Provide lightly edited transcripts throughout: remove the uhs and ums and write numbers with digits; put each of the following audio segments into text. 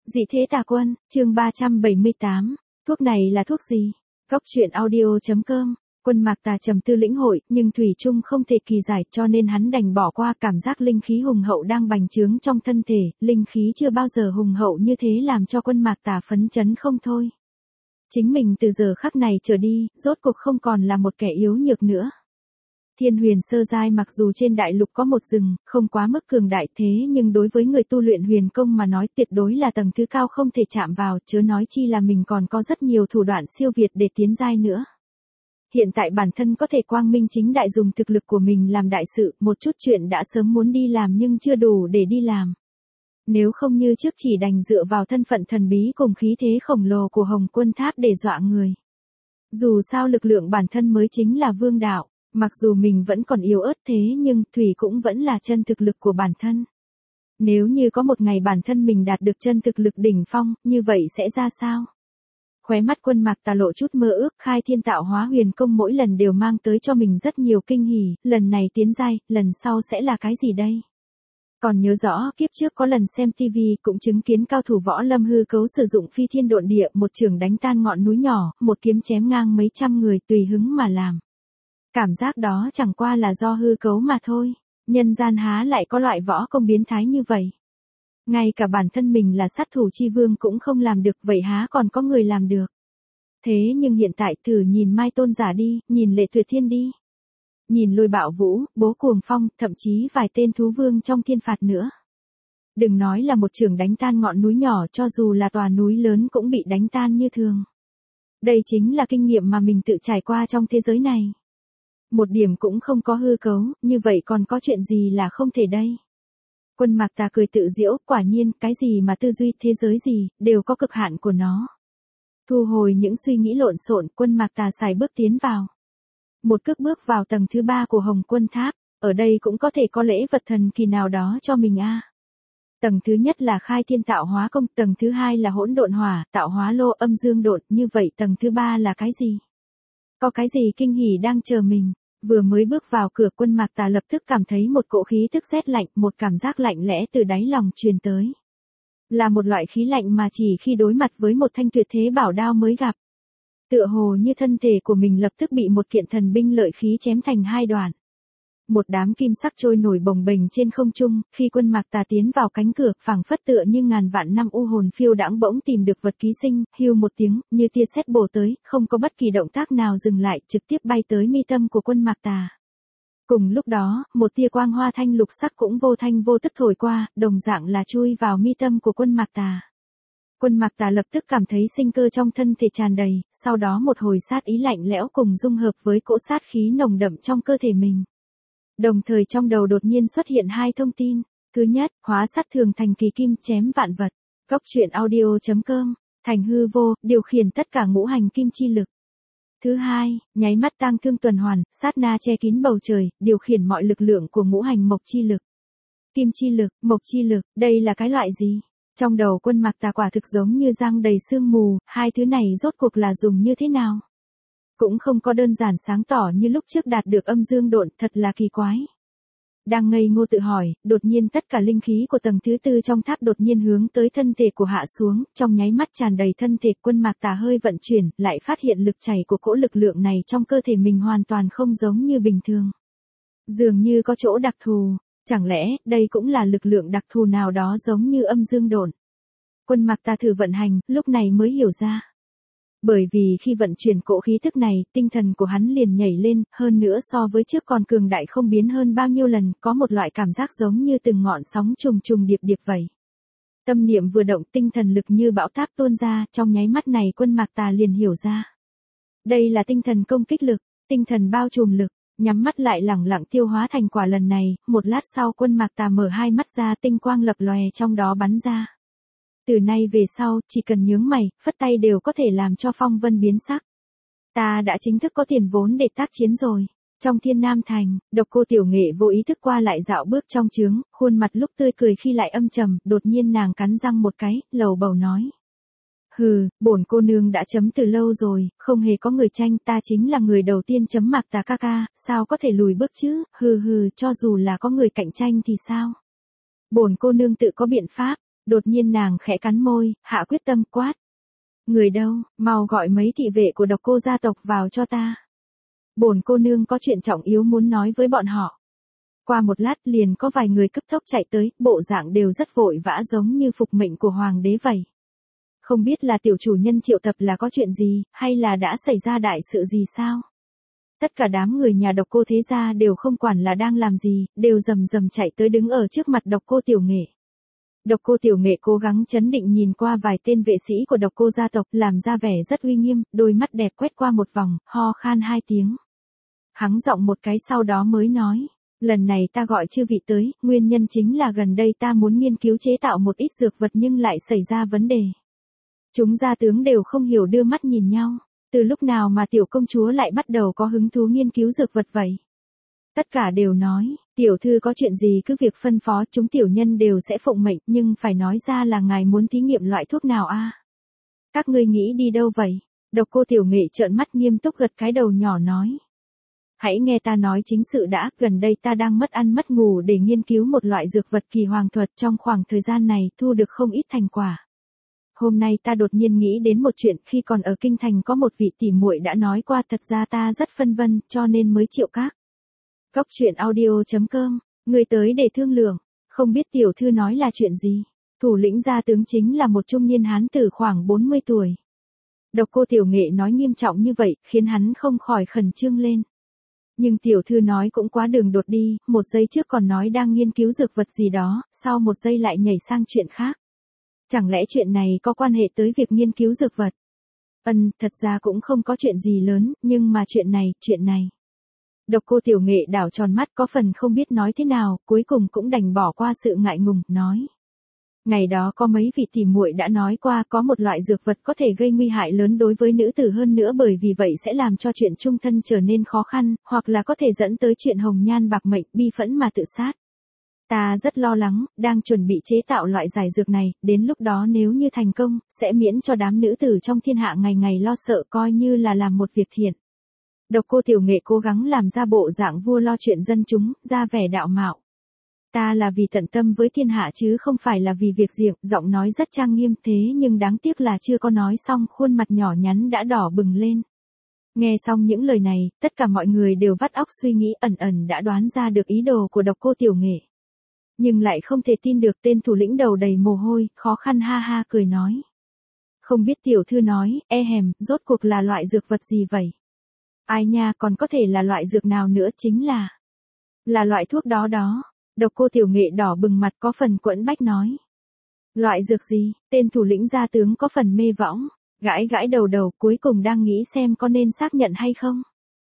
Dị thế tà quân, chương 378, thuốc này là thuốc gì? Góc truyện audio.com, Quân Mạc Tà trầm tư lĩnh hội, nhưng thủy chung không thể kỳ giải, cho nên hắn đành bỏ qua. Cảm giác linh khí hùng hậu đang bành trướng trong thân thể, linh khí chưa bao giờ hùng hậu như thế làm cho Quân Mạc Tà phấn chấn không thôi. Chính mình từ giờ khắc này trở đi, rốt cuộc không còn là một kẻ yếu nhược nữa. Thiên Huyền sơ giai mặc dù trên đại lục có một rừng, không quá mức cường đại thế nhưng đối với người tu luyện huyền công mà nói tuyệt đối là tầng thứ cao không thể chạm vào, chớ nói chi là mình còn có rất nhiều thủ đoạn siêu việt để tiến giai nữa. Hiện tại bản thân có thể quang minh chính đại dùng thực lực của mình làm đại sự, một chút chuyện đã sớm muốn đi làm nhưng chưa đủ để đi làm. Nếu không như trước chỉ đành dựa vào thân phận thần bí cùng khí thế khổng lồ của Hồng Quân Tháp để dọa người. Dù sao lực lượng bản thân mới chính là vương đạo. Mặc dù mình vẫn còn yếu ớt thế nhưng Thủy cũng vẫn là chân thực lực của bản thân. Nếu như có một ngày bản thân mình đạt được chân thực lực đỉnh phong, như vậy sẽ ra sao? Khóe mắt Quân Mạc Tà lộ chút mơ ước, khai thiên tạo hóa huyền công mỗi lần đều mang tới cho mình rất nhiều kinh hỉ, lần này tiến giai, lần sau sẽ là cái gì đây? Còn nhớ rõ, kiếp trước có lần xem TV cũng chứng kiến cao thủ võ lâm hư cấu sử dụng phi thiên độn địa, một chưởng đánh tan ngọn núi nhỏ, một kiếm chém ngang mấy trăm người tùy hứng mà làm. Cảm giác đó chẳng qua là do hư cấu mà thôi, nhân gian há lại có loại võ công biến thái như vậy. Ngay cả bản thân mình là sát thủ chi vương cũng không làm được, vậy há còn có người làm được. Thế nhưng hiện tại thử nhìn Mai Tôn Giả đi, nhìn Lệ Tuyệt Thiên đi. Nhìn Lôi Bạo Vũ, Bố Cuồng Phong, thậm chí vài tên thú vương trong thiên phạt nữa. Đừng nói là một chưởng đánh tan ngọn núi nhỏ, cho dù là tòa núi lớn cũng bị đánh tan như thường. Đây chính là kinh nghiệm mà mình tự trải qua trong thế giới này. Một điểm cũng không có hư cấu, như vậy còn có chuyện gì là không thể đây? Quân Mạc Tà cười tự giễu, quả nhiên, cái gì mà tư duy, thế giới gì, đều có cực hạn của nó. Thu hồi những suy nghĩ lộn xộn, Quân Mạc Tà sải bước tiến vào. Một cước bước vào tầng thứ 3 của Hồng Quân Tháp, ở đây cũng có thể có lễ vật thần kỳ nào đó cho mình a. Tầng thứ nhất là khai thiên tạo hóa công, tầng thứ hai là hỗn độn hỏa, tạo hóa lô âm dương độn, như vậy tầng thứ 3 là cái gì? Có cái gì kinh hỉ đang chờ mình? Vừa mới bước vào cửa, Quân Mạc Tà lập tức cảm thấy một cỗ khí tức rét lạnh, một cảm giác lạnh lẽ từ đáy lòng truyền tới. Là một loại khí lạnh mà chỉ khi đối mặt với một thanh tuyệt thế bảo đao mới gặp. Tựa hồ như thân thể của mình lập tức bị một kiện thần binh lợi khí chém thành hai đoạn. Một đám kim sắc trôi nổi bồng bềnh trên không trung, khi Quân Mạc Tà tiến vào cánh cửa, phảng phất tựa như ngàn vạn năm u hồn phiêu đãng bỗng tìm được vật ký sinh, hưu một tiếng, như tia sét bổ tới, không có bất kỳ động tác nào dừng lại, trực tiếp bay tới mi tâm của Quân Mạc Tà. Cùng lúc đó, một tia quang hoa thanh lục sắc cũng vô thanh vô tức thổi qua, đồng dạng là chui vào mi tâm của Quân Mạc Tà. Quân Mạc Tà lập tức cảm thấy sinh cơ trong thân thể tràn đầy, sau đó một hồi sát ý lạnh lẽo cùng dung hợp với cỗ sát khí nồng đậm trong cơ thể mình. Đồng thời trong đầu đột nhiên xuất hiện hai thông tin. Thứ nhất, hóa sát thường thành kỳ kim, chém vạn vật. Góc truyện audio.com, thành hư vô, điều khiển tất cả ngũ hành kim chi lực. Thứ hai, nháy mắt tang thương tuần hoàn, sát na che kín bầu trời, điều khiển mọi lực lượng của ngũ hành mộc chi lực. Kim chi lực, mộc chi lực, đây là cái loại gì? Trong đầu Quân Mạc Tà quả thực giống như giăng đầy sương mù, hai thứ này rốt cuộc là dùng như thế nào? Cũng không có đơn giản sáng tỏ như lúc trước đạt được âm dương độn, thật là kỳ quái. Đang ngây ngô tự hỏi, đột nhiên tất cả linh khí của tầng thứ 4 trong tháp đột nhiên hướng tới thân thể của hạ xuống, trong nháy mắt tràn đầy thân thể. Quân Mạc Tà hơi vận chuyển, lại phát hiện lực chảy của cỗ lực lượng này trong cơ thể mình hoàn toàn không giống như bình thường. Dường như có chỗ đặc thù, chẳng lẽ đây cũng là lực lượng đặc thù nào đó giống như âm dương độn? Quân Mạc Tà thử vận hành, lúc này mới hiểu ra. Bởi vì khi vận chuyển cỗ khí thức này, tinh thần của hắn liền nhảy lên, hơn nữa so với trước còn cường đại không biến hơn bao nhiêu lần, có một loại cảm giác giống như từng ngọn sóng trùng trùng điệp điệp vậy. Tâm niệm vừa động, tinh thần lực như bão táp tuôn ra, trong nháy mắt này Quân Mạc Tà liền hiểu ra. Đây là tinh thần công kích lực, tinh thần bao trùm lực, nhắm mắt lại lẳng lặng tiêu hóa thành quả lần này, một lát sau Quân Mạc Tà mở hai mắt ra, tinh quang lập lòe trong đó bắn ra. Từ nay về sau, chỉ cần nhướng mày, phất tay đều có thể làm cho phong vân biến sắc. Ta đã chính thức có tiền vốn để tác chiến rồi. Trong Thiên Nam Thành, Độc Cô Tiểu Nghệ vô ý thức qua lại dạo bước trong trướng, khuôn mặt lúc tươi cười khi lại âm trầm, đột nhiên nàng cắn răng một cái, lầu bầu nói. Hừ, bổn cô nương đã chấm từ lâu rồi, không hề có người tranh, ta chính là người đầu tiên chấm Mạc Tà ca ca, sao có thể lùi bước chứ, hừ hừ, cho dù là có người cạnh tranh thì sao? Bổn cô nương tự có biện pháp. Đột nhiên nàng khẽ cắn môi, hạ quyết tâm quát. Người đâu, mau gọi mấy thị vệ của Độc Cô gia tộc vào cho ta. Bổn cô nương có chuyện trọng yếu muốn nói với bọn họ. Qua một lát liền có vài người cấp tốc chạy tới, bộ dạng đều rất vội vã giống như phục mệnh của hoàng đế vậy. Không biết là tiểu chủ nhân triệu tập là có chuyện gì, hay là đã xảy ra đại sự gì sao? Tất cả đám người nhà Độc Cô thế gia đều không quản là đang làm gì, đều rầm rầm chạy tới đứng ở trước mặt Độc Cô Tiểu Nghệ. Độc Cô Tiểu Nghệ cố gắng chấn định nhìn qua vài tên vệ sĩ của Độc Cô gia tộc, làm ra vẻ rất uy nghiêm, đôi mắt đẹp quét qua một vòng, ho khan 2 tiếng. Hắng giọng một cái sau đó mới nói, lần này ta gọi chư vị tới, nguyên nhân chính là gần đây ta muốn nghiên cứu chế tạo một ít dược vật nhưng lại xảy ra vấn đề. Chúng gia tướng đều không hiểu đưa mắt nhìn nhau, từ lúc nào mà tiểu công chúa lại bắt đầu có hứng thú nghiên cứu dược vật vậy? Tất cả đều nói, tiểu thư có chuyện gì cứ việc phân phó, chúng tiểu nhân đều sẽ phụng mệnh, nhưng phải nói ra là ngài muốn thí nghiệm loại thuốc nào a? Các ngươi nghĩ đi đâu vậy? Độc Cô Tiểu Nghệ trợn mắt nghiêm túc gật cái đầu nhỏ nói. Hãy nghe ta nói chính sự đã, gần đây ta đang mất ăn mất ngủ để nghiên cứu một loại dược vật kỳ hoàng thuật, trong khoảng thời gian này thu được không ít thành quả. Hôm nay ta đột nhiên nghĩ đến một chuyện, khi còn ở kinh thành có một vị tỷ muội đã nói qua, thật ra ta rất phân vân, cho nên mới triệu các. Cốc truyện audio.com, người tới để thương lượng, không biết tiểu thư nói là chuyện gì. Thủ lĩnh gia tướng chính là một trung niên hán tử khoảng 40 tuổi. Độc Cô Tiểu Nghệ nói nghiêm trọng như vậy, khiến hắn không khỏi khẩn trương lên. Nhưng tiểu thư nói cũng quá đường đột đi, một giây trước còn nói đang nghiên cứu dược vật gì đó, sau một giây lại nhảy sang chuyện khác. Chẳng lẽ chuyện này có quan hệ tới việc nghiên cứu dược vật? Thật ra cũng không có chuyện gì lớn, nhưng mà chuyện này. Độc Cô Tiểu Nghệ đảo tròn mắt có phần không biết nói thế nào, cuối cùng cũng đành bỏ qua sự ngại ngùng, nói. Ngày đó có mấy vị tỷ muội đã nói qua có một loại dược vật có thể gây nguy hại lớn đối với nữ tử hơn nữa, bởi vì vậy sẽ làm cho chuyện chung thân trở nên khó khăn, hoặc là có thể dẫn tới chuyện hồng nhan bạc mệnh, bi phẫn mà tự sát. Ta rất lo lắng, đang chuẩn bị chế tạo loại giải dược này, đến lúc đó nếu như thành công, sẽ miễn cho đám nữ tử trong thiên hạ ngày ngày lo sợ, coi như là làm một việc thiện. Độc Cô Tiểu Nghệ cố gắng làm ra bộ dạng vua lo chuyện dân chúng, ra vẻ đạo mạo. Ta là vì tận tâm với thiên hạ chứ không phải là vì việc riêng, giọng nói rất trang nghiêm, thế nhưng đáng tiếc là chưa có nói xong, khuôn mặt nhỏ nhắn đã đỏ bừng lên. Nghe xong những lời này, tất cả mọi người đều vắt óc suy nghĩ, ẩn đã đoán ra được ý đồ của Độc Cô Tiểu Nghệ. Nhưng lại không thể tin được, tên thủ lĩnh đầu đầy mồ hôi, khó khăn ha ha cười nói. Không biết tiểu thư nói, rốt cuộc là loại dược vật gì vậy? Ai nha, còn có thể là loại dược nào nữa, chính là loại thuốc đó. Độc Cô Tiểu Nghệ đỏ bừng mặt có phần quẫn bách nói. Loại dược gì? Tên thủ lĩnh gia tướng có phần mê võng, gãi đầu cuối cùng đang nghĩ xem có nên xác nhận hay không.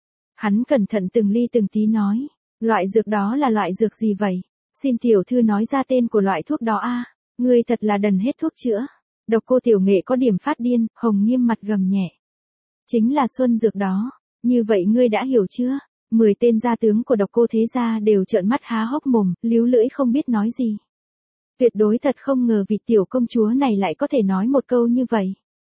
Hắn cẩn thận từng ly từng tí nói. Loại dược đó là loại dược gì vậy? Xin tiểu thư nói ra tên của loại thuốc đó a. Ngươi thật là đần hết thuốc chữa. Độc Cô Tiểu Nghệ có điểm phát điên, hồng nghiêm mặt gầm nhẹ. Chính là xuân dược đó. Như vậy ngươi đã hiểu chưa? 10 tên gia tướng của Độc Cô thế gia đều trợn mắt há hốc mồm, líu lưỡi không biết nói gì. Tuyệt đối thật không ngờ vị tiểu công chúa này lại có thể nói một câu như vậy.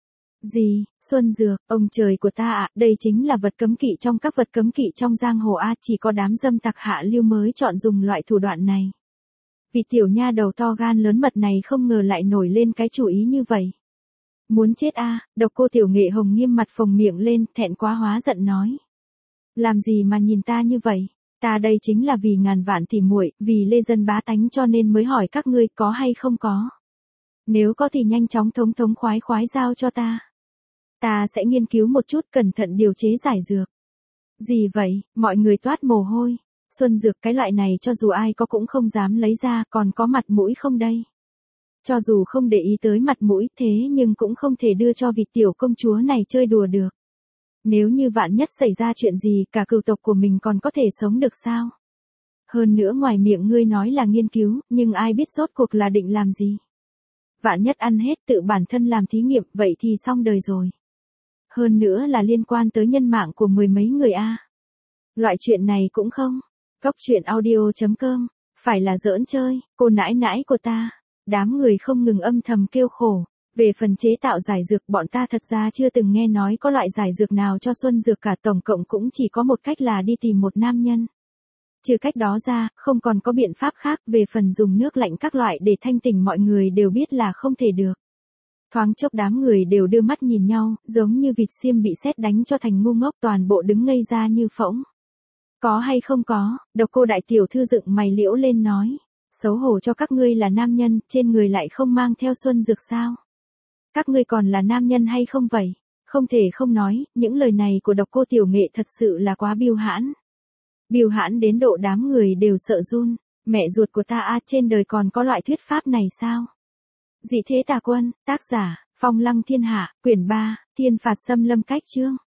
Gì, xuân dược, ông trời của ta ạ, đây chính là vật cấm kỵ trong các vật cấm kỵ trong giang hồ a, chỉ có đám dâm tặc hạ lưu mới chọn dùng loại thủ đoạn này. Vị tiểu nha đầu to gan lớn mật này không ngờ lại nổi lên cái chủ ý như vậy. Muốn chết a. Độc Cô Tiểu Nghệ hồng nghiêm mặt phồng miệng lên, thẹn quá hóa giận nói. Làm gì mà nhìn ta như vậy? Ta đây chính là vì ngàn vạn tỷ muội, vì lê dân bá tánh cho nên mới hỏi các ngươi có hay không có. Nếu có thì nhanh chóng thống khoái giao cho ta. Ta sẽ nghiên cứu một chút, cẩn thận điều chế giải dược. Gì vậy? Mọi người toát mồ hôi. Xuân dược cái loại này cho dù ai có cũng không dám lấy ra, còn có mặt mũi không đây? Cho dù không để ý tới mặt mũi, thế nhưng cũng không thể đưa cho vị tiểu công chúa này chơi đùa được. Nếu như vạn nhất xảy ra chuyện gì, cả cửu tộc của mình còn có thể sống được sao? Hơn nữa ngoài miệng ngươi nói là nghiên cứu, nhưng ai biết rốt cuộc là định làm gì? Vạn nhất ăn hết tự bản thân làm thí nghiệm, vậy thì xong đời rồi. Hơn nữa là liên quan tới nhân mạng của 10 mấy người a. Loại chuyện này cũng không. Cốc truyện audio.com, phải là giỡn chơi, cô nãi nãi của ta. Đám người không ngừng âm thầm kêu khổ. Về phần chế tạo giải dược, bọn ta thật ra chưa từng nghe nói có loại giải dược nào cho xuân dược cả, tổng cộng cũng chỉ có một cách là đi tìm một nam nhân. Trừ cách đó ra, không còn có biện pháp khác. Về phần dùng nước lạnh các loại để thanh tỉnh mọi người đều biết là không thể được. Thoáng chốc đám người đều đưa mắt nhìn nhau, giống như vịt xiêm bị sét đánh cho thành ngu ngốc, toàn bộ đứng ngây ra như phỗng. Có hay không có, Độc Cô đại tiểu thư dựng mày liễu lên nói. Xấu hổ cho các ngươi là nam nhân, trên người lại không mang theo xuân dược sao? Các ngươi còn là nam nhân hay không vậy? Không thể không nói, những lời này của Độc Cô tiểu nghệ thật sự là quá biêu hãn. Biêu hãn đến độ đám người đều sợ run. Mẹ ruột của ta a, trên đời còn có loại thuyết pháp này sao? Dị thế tà quân, tác giả, Phong Lăng Thiên Hạ, quyển 3, Thiên phạt xâm lâm cách chương.